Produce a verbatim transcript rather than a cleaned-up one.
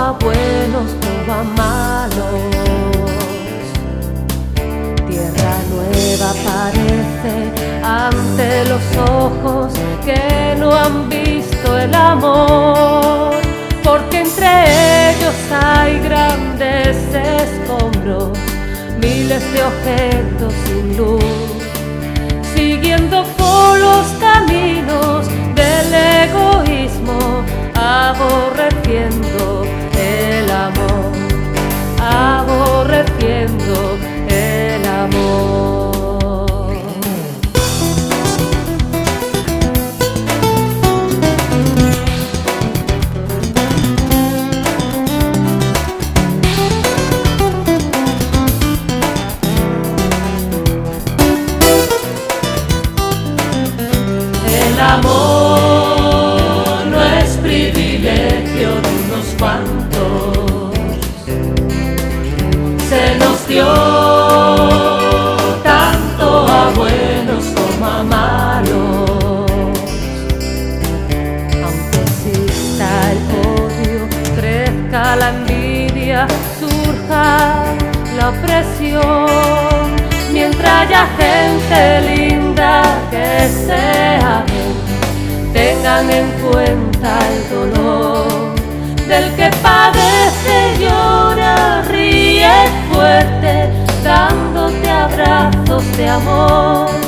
a buenos como a malos. Tierra nueva aparece ante los ojos que no han visto el amor, porque entre ellos hay grandes escombros, miles de objetos sin luz, siguiendo por los caminos del egoísmo, aborreciendo el amor, aborreciendo el amor. El amor no es privilegio de unos cuantos, se nos dio tanto a buenos como a malos. Aunque exista el odio, crezca la envidia, surja la opresión, mientras haya gente linda que sea bien, tengan en cuenta el dolor del que padece, llora, ríe fuerte, dándote abrazos de amor.